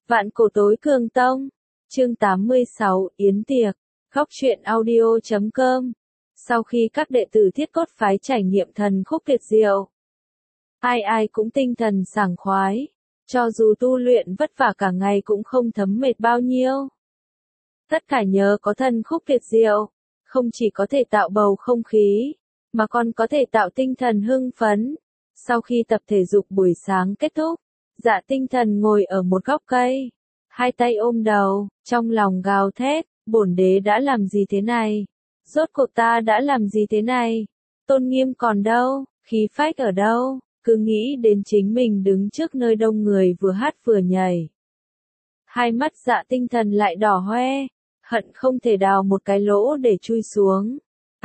Vạn cổ tối cường tông. Chương 86, Yến tiệc. Góc truyện audio.com. Sau khi các đệ tử Thiết Cốt phái trải nghiệm thần khúc tuyệt diệu, ai ai cũng tinh thần sảng khoái, cho dù tu luyện vất vả cả ngày cũng không thấm mệt bao nhiêu. Tất cả nhờ có thần khúc tuyệt diệu, không chỉ có thể tạo bầu không khí, mà còn có thể tạo tinh thần hưng phấn. Sau khi tập thể dục buổi sáng kết thúc, Dạ Tinh Thần ngồi ở một góc cây, hai tay ôm đầu, trong lòng gào thét, bổn đế đã làm gì thế này? Rốt cuộc ta đã làm gì thế này? Tôn nghiêm còn đâu? Khí phách ở đâu? Cứ nghĩ đến chính mình đứng trước nơi đông người vừa hát vừa nhảy. Hai mắt Dạ Tinh Thần lại đỏ hoe, hận không thể đào một cái lỗ để chui xuống.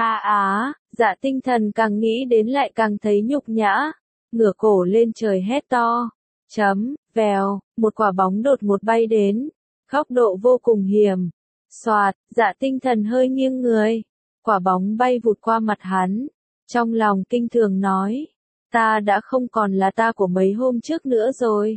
Dạ Tinh Thần càng nghĩ đến lại càng thấy nhục nhã, ngửa cổ lên trời hét to. Vèo, một quả bóng đột ngột bay đến, góc độ vô cùng hiểm. Xoạt, Dạ Tinh Thần hơi nghiêng người, quả bóng bay vụt qua mặt hắn, trong lòng kinh thường nói, ta đã không còn là ta của mấy hôm trước nữa rồi.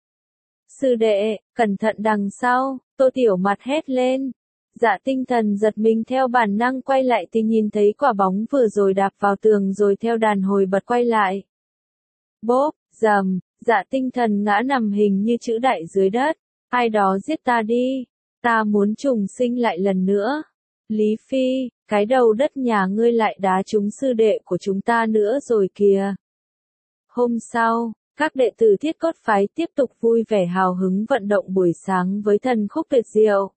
Sư đệ, cẩn thận đằng sau, Tô Tiểu Mặt hét lên. Dạ Tinh Thần giật mình theo bản năng quay lại thì nhìn thấy quả bóng vừa rồi đạp vào tường rồi theo đàn hồi bật quay lại. Bốp, rầm, Dạ Tinh Thần ngã nằm hình như chữ đại dưới đất. Ai đó giết ta đi, ta muốn trùng sinh lại lần nữa. Lý Phi, cái đầu đất nhà ngươi lại đá trúng sư đệ của chúng ta nữa rồi kìa. Hôm sau, các đệ tử Thiết Cốt phái tiếp tục vui vẻ hào hứng vận động buổi sáng với thần khúc tuyệt diệu.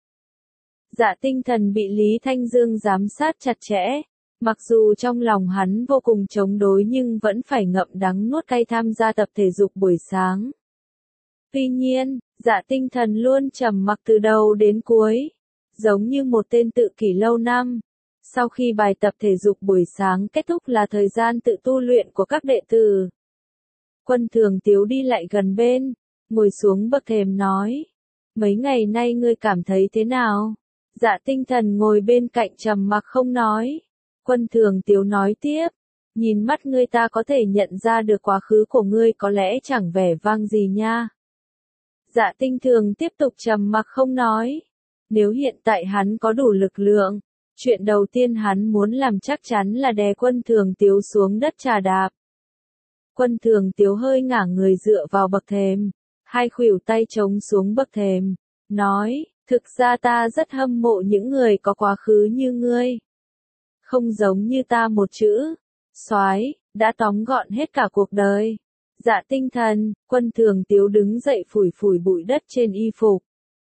Dạ Tinh Thần bị Lý Thanh Dương giám sát chặt chẽ, mặc dù trong lòng hắn vô cùng chống đối nhưng vẫn phải ngậm đắng nuốt cay tham gia tập thể dục buổi sáng. Tuy nhiên, Dạ Tinh Thần luôn trầm mặc từ đầu đến cuối, giống như một tên tự kỷ lâu năm. Sau khi bài tập thể dục buổi sáng kết thúc là thời gian tự tu luyện của các đệ tử. Quân Thường Tiếu đi lại gần bên, ngồi xuống bậc thềm nói, mấy ngày nay ngươi cảm thấy thế nào? Dạ Tinh Thần ngồi bên cạnh trầm mặc không nói. Quân Thường Tiếu nói tiếp, nhìn mắt ngươi ta có thể nhận ra được quá khứ của ngươi có lẽ chẳng vẻ vang gì nha. Dạ Tinh Thường tiếp tục trầm mặc không nói. Nếu hiện tại hắn có đủ lực lượng, chuyện đầu tiên hắn muốn làm chắc chắn là đè Quân Thường Tiếu xuống đất trà đạp. Quân Thường Tiếu hơi ngả người dựa vào bậc thềm, hai khuỷu tay chống xuống bậc thềm, nói, thực ra ta rất hâm mộ những người có quá khứ như ngươi. Không giống như ta một chữ, soái, đã tóm gọn hết cả cuộc đời. Dạ Tinh Thần, Quân Thường Tiếu đứng dậy phủi phủi bụi đất trên y phục.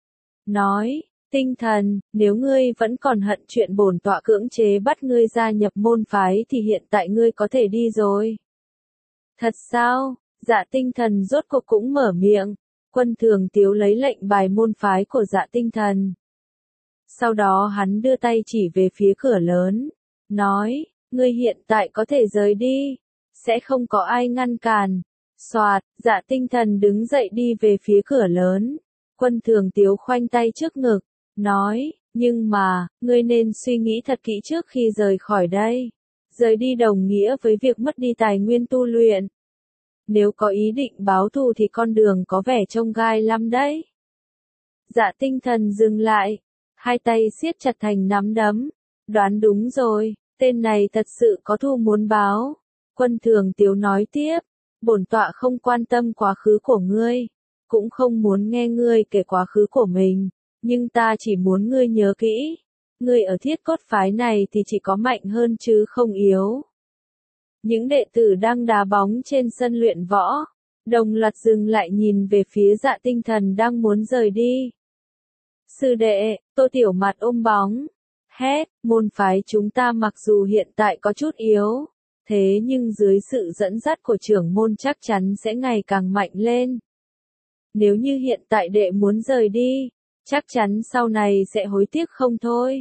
Nói, Tinh Thần, nếu ngươi vẫn còn hận chuyện bổn tọa cưỡng chế bắt ngươi gia nhập môn phái thì hiện tại ngươi có thể đi rồi. Thật sao? Dạ Tinh Thần rốt cuộc cũng mở miệng. Quân Thường Tiếu lấy lệnh bài môn phái của Dạ Tinh Thần. Sau đó hắn đưa tay chỉ về phía cửa lớn, nói, ngươi hiện tại có thể rời đi, sẽ không có ai ngăn cản. Soạt, Dạ Tinh Thần đứng dậy đi về phía cửa lớn. Quân Thường Tiếu khoanh tay trước ngực, nói, nhưng mà, ngươi nên suy nghĩ thật kỹ trước khi rời khỏi đây. Rời đi đồng nghĩa với việc mất đi tài nguyên tu luyện. Nếu có ý định báo thù thì con đường có vẻ trông gai lắm đấy. Dạ Tinh Thần dừng lại, hai tay siết chặt thành nắm đấm. Đoán đúng rồi, tên này thật sự có thù muốn báo. Quân Thường Tiếu nói tiếp, bổn tọa không quan tâm quá khứ của ngươi, cũng không muốn nghe ngươi kể quá khứ của mình, nhưng ta chỉ muốn ngươi nhớ kỹ, ngươi ở Thiết Cốt phái này thì chỉ có mạnh hơn chứ không yếu. Những đệ tử đang đá bóng trên sân luyện võ, đồng loạt dừng lại nhìn về phía Dạ Tinh Thần đang muốn rời đi. Sư đệ, Tô Tiểu Mặt ôm bóng, hét, môn phái chúng ta mặc dù hiện tại có chút yếu, thế nhưng dưới sự dẫn dắt của trưởng môn chắc chắn sẽ ngày càng mạnh lên. Nếu như hiện tại đệ muốn rời đi, chắc chắn sau này sẽ hối tiếc không thôi.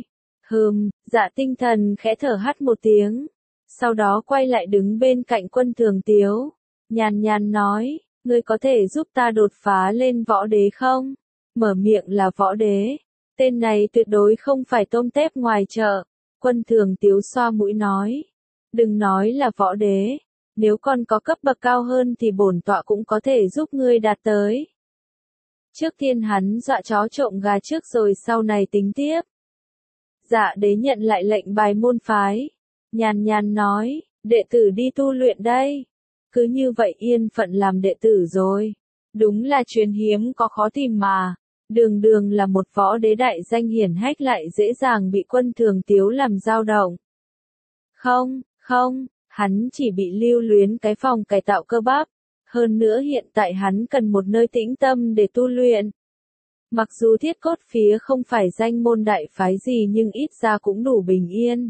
Dạ Tinh Thần khẽ thở hắt một tiếng, sau đó quay lại đứng bên cạnh Quân Thường Tiếu, nhàn nhàn nói, ngươi có thể giúp ta đột phá lên võ đế không? Mở miệng là võ đế, tên này tuyệt đối không phải tôm tép ngoài chợ. Quân Thường Tiếu xoa mũi nói, đừng nói là võ đế, nếu còn có cấp bậc cao hơn thì bổn tọa cũng có thể giúp ngươi đạt tới. Trước tiên hắn dọa chó trộm gà trước rồi sau này tính tiếp. Dạ đế nhận lại lệnh bài môn phái. Nhàn nhàn nói, đệ tử đi tu luyện đây. Cứ như vậy yên phận làm đệ tử rồi. Đúng là truyền hiếm có khó tìm mà. Đường đường là một võ đế đại danh hiển hách lại dễ dàng bị Quân Thường Tiếu làm dao động. Không, hắn chỉ bị lưu luyến cái phòng cải tạo cơ bắp. Hơn nữa hiện tại hắn cần một nơi tĩnh tâm để tu luyện. Mặc dù Thiết Cốt Phía không phải danh môn đại phái gì nhưng ít ra cũng đủ bình yên.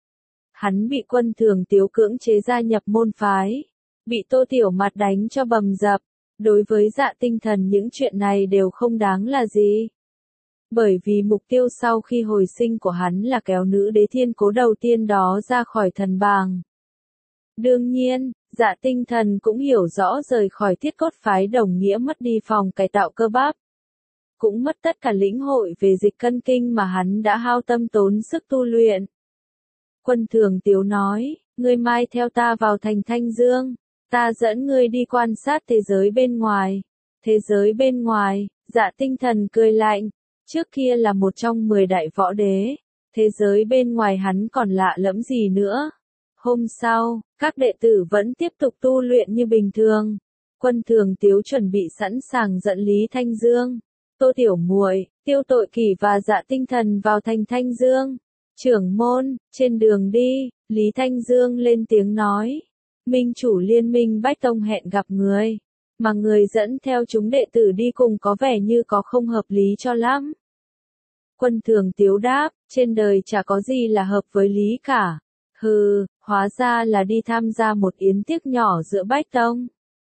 Hắn bị Quân Thường Tiếu cưỡng chế gia nhập môn phái. Bị Tô Tiểu Mặt đánh cho bầm dập. Đối với Dạ Tinh Thần những chuyện này đều không đáng là gì. Bởi vì mục tiêu sau khi hồi sinh của hắn là kéo nữ đế thiên cố đầu tiên đó ra khỏi thần bàng. Đương nhiên, Dạ Tinh Thần cũng hiểu rõ rời khỏi Thiết Cốt phái đồng nghĩa mất đi phòng cải tạo cơ bắp. Cũng mất tất cả lĩnh hội về dịch cân kinh mà hắn đã hao tâm tốn sức tu luyện. Quân Thường Tiếu nói, ngươi mai theo ta vào thành Thanh Dương. Ta dẫn ngươi đi quan sát thế giới bên ngoài. Thế giới bên ngoài, Dạ Tinh Thần cười lạnh. Trước kia là một trong 10 đại võ đế. Thế giới bên ngoài hắn còn lạ lẫm gì nữa. Hôm sau, các đệ tử vẫn tiếp tục tu luyện như bình thường. Quân Thường Tiếu chuẩn bị sẵn sàng dẫn Lý Thanh Dương, Tô Tiểu Muội, Tiêu Tội Kỷ và Dạ Tinh Thần vào thành Thanh Dương. Trưởng môn, trên đường đi, Lý Thanh Dương lên tiếng nói. Minh chủ liên minh Bách Tông hẹn gặp người. Mà người dẫn theo chúng đệ tử đi cùng có vẻ như có không hợp lý cho lắm. Quân Thường Tiếu đáp, trên đời chả có gì là hợp với lý cả. Hừ, hóa ra là đi tham gia một yến tiệc nhỏ giữa Bách Tông.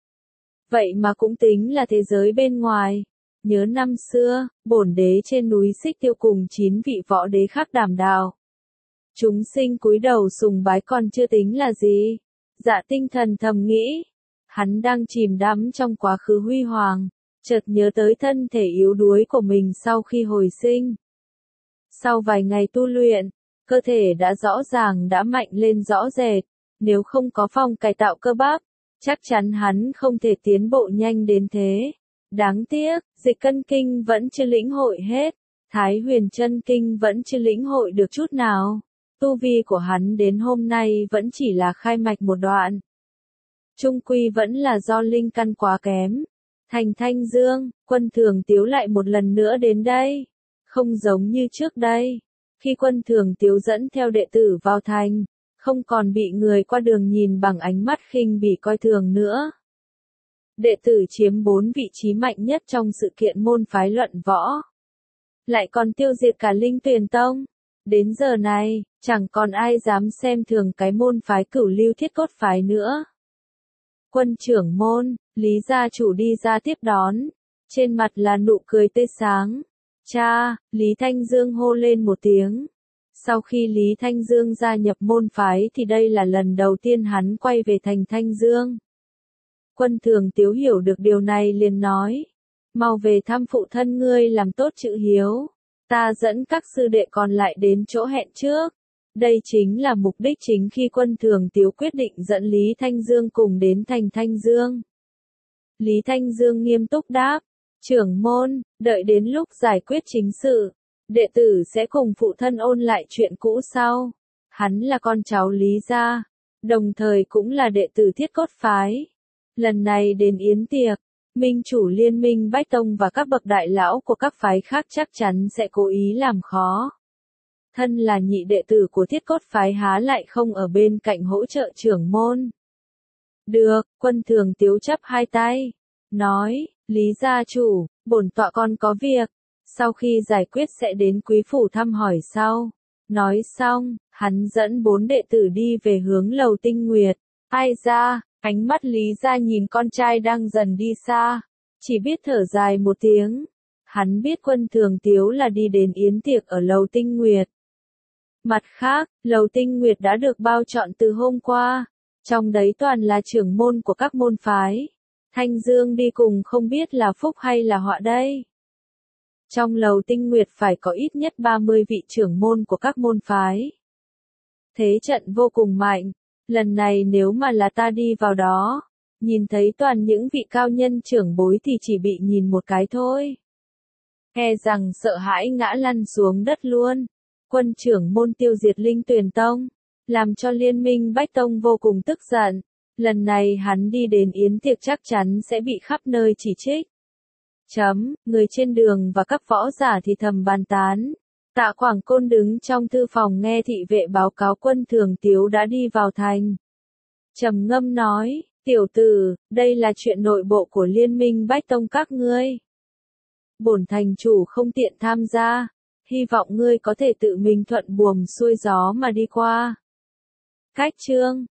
Vậy mà cũng tính là thế giới bên ngoài. Nhớ năm xưa, bổn đế trên núi Xích Tiêu cùng 9 vị võ đế khác đàm đạo. Chúng sinh cúi đầu sùng bái còn chưa tính là gì. Dạ Tinh Thần thầm nghĩ. Hắn đang chìm đắm trong quá khứ huy hoàng, chợt nhớ tới thân thể yếu đuối của mình sau khi hồi sinh. Sau vài ngày tu luyện, cơ thể đã rõ ràng đã mạnh lên rõ rệt. Nếu không có phòng cải tạo cơ bắp, chắc chắn hắn không thể tiến bộ nhanh đến thế. Đáng tiếc, dịch cân kinh vẫn chưa lĩnh hội hết. Thái huyền chân kinh vẫn chưa lĩnh hội được chút nào. Tu vi của hắn đến hôm nay vẫn chỉ là khai mạch một đoạn. Trung quy vẫn là do linh căn quá kém. Thành Thanh Dương, Quân Thường Tiếu lại một lần nữa đến đây. Không giống như trước đây. Khi Quân Thường Tiếu dẫn theo đệ tử vào thành, không còn bị người qua đường nhìn bằng ánh mắt khinh bỉ coi thường nữa. Đệ tử chiếm 4 vị trí mạnh nhất trong sự kiện môn phái luận võ. Lại còn tiêu diệt cả Linh Tuyền Tông. Đến giờ này, chẳng còn ai dám xem thường cái môn phái Cửu Lưu Thiết Cốt phái nữa. Quân trưởng môn, Lý gia chủ đi ra tiếp đón. Trên mặt là nụ cười tươi sáng. Cha, Lý Thanh Dương hô lên một tiếng. Sau khi Lý Thanh Dương gia nhập môn phái thì đây là lần đầu tiên hắn quay về thành Thanh Dương. Quân Thường Tiếu hiểu được điều này liền nói. Mau về thăm phụ thân ngươi làm tốt chữ hiếu. Ta dẫn các sư đệ còn lại đến chỗ hẹn trước. Đây chính là mục đích chính khi Quân Thường Tiếu quyết định dẫn Lý Thanh Dương cùng đến thành Thanh Dương. Lý Thanh Dương nghiêm túc đáp. Trưởng môn, đợi đến lúc giải quyết chính sự, đệ tử sẽ cùng phụ thân ôn lại chuyện cũ sau. Hắn là con cháu Lý gia, đồng thời cũng là đệ tử Thiết Cốt phái. Lần này đến yến tiệc, minh chủ liên minh Bách Tông và các bậc đại lão của các phái khác chắc chắn sẽ cố ý làm khó. Thân là nhị đệ tử của Thiết Cốt phái há lại không ở bên cạnh hỗ trợ trưởng môn. Được, Quân Thường Tiếu chắp hai tay, nói, Lý gia chủ, bổn tọa con có việc, sau khi giải quyết sẽ đến quý phủ thăm hỏi sau. Nói xong, hắn dẫn 4 đệ tử đi về hướng lầu Tinh Nguyệt. Ai ra, ánh mắt Lý gia nhìn con trai đang dần đi xa, chỉ biết thở dài một tiếng. Hắn biết Quân Thường Tiếu là đi đến yến tiệc ở lầu Tinh Nguyệt. Mặt khác, lầu Tinh Nguyệt đã được bao chọn từ hôm qua, trong đấy toàn là trưởng môn của các môn phái. Thanh Dương đi cùng không biết là phúc hay là họa đây. Trong lầu Tinh Nguyệt phải có ít nhất 30 vị trưởng môn của các môn phái. Thế trận vô cùng mạnh, lần này nếu mà là ta đi vào đó, nhìn thấy toàn những vị cao nhân trưởng bối thì chỉ bị nhìn một cái thôi. e rằng sợ hãi ngã lăn xuống đất luôn. Quân trưởng môn tiêu diệt Linh Tuyền Tông, làm cho Liên minh Bách Tông vô cùng tức giận. Lần này hắn đi đến yến tiệc chắc chắn sẽ bị khắp nơi chỉ trích. Người trên đường và các võ giả thì thầm bàn tán. Tạ Quảng Côn đứng trong thư phòng nghe thị vệ báo cáo quân Thường Tiếu đã đi vào thành. Trầm ngâm nói, tiểu tử, đây là chuyện nội bộ của Liên minh Bách Tông các ngươi. Bổn thành chủ không tiện tham gia, hy vọng ngươi có thể tự mình thuận buồm xuôi gió mà đi qua. Cách chương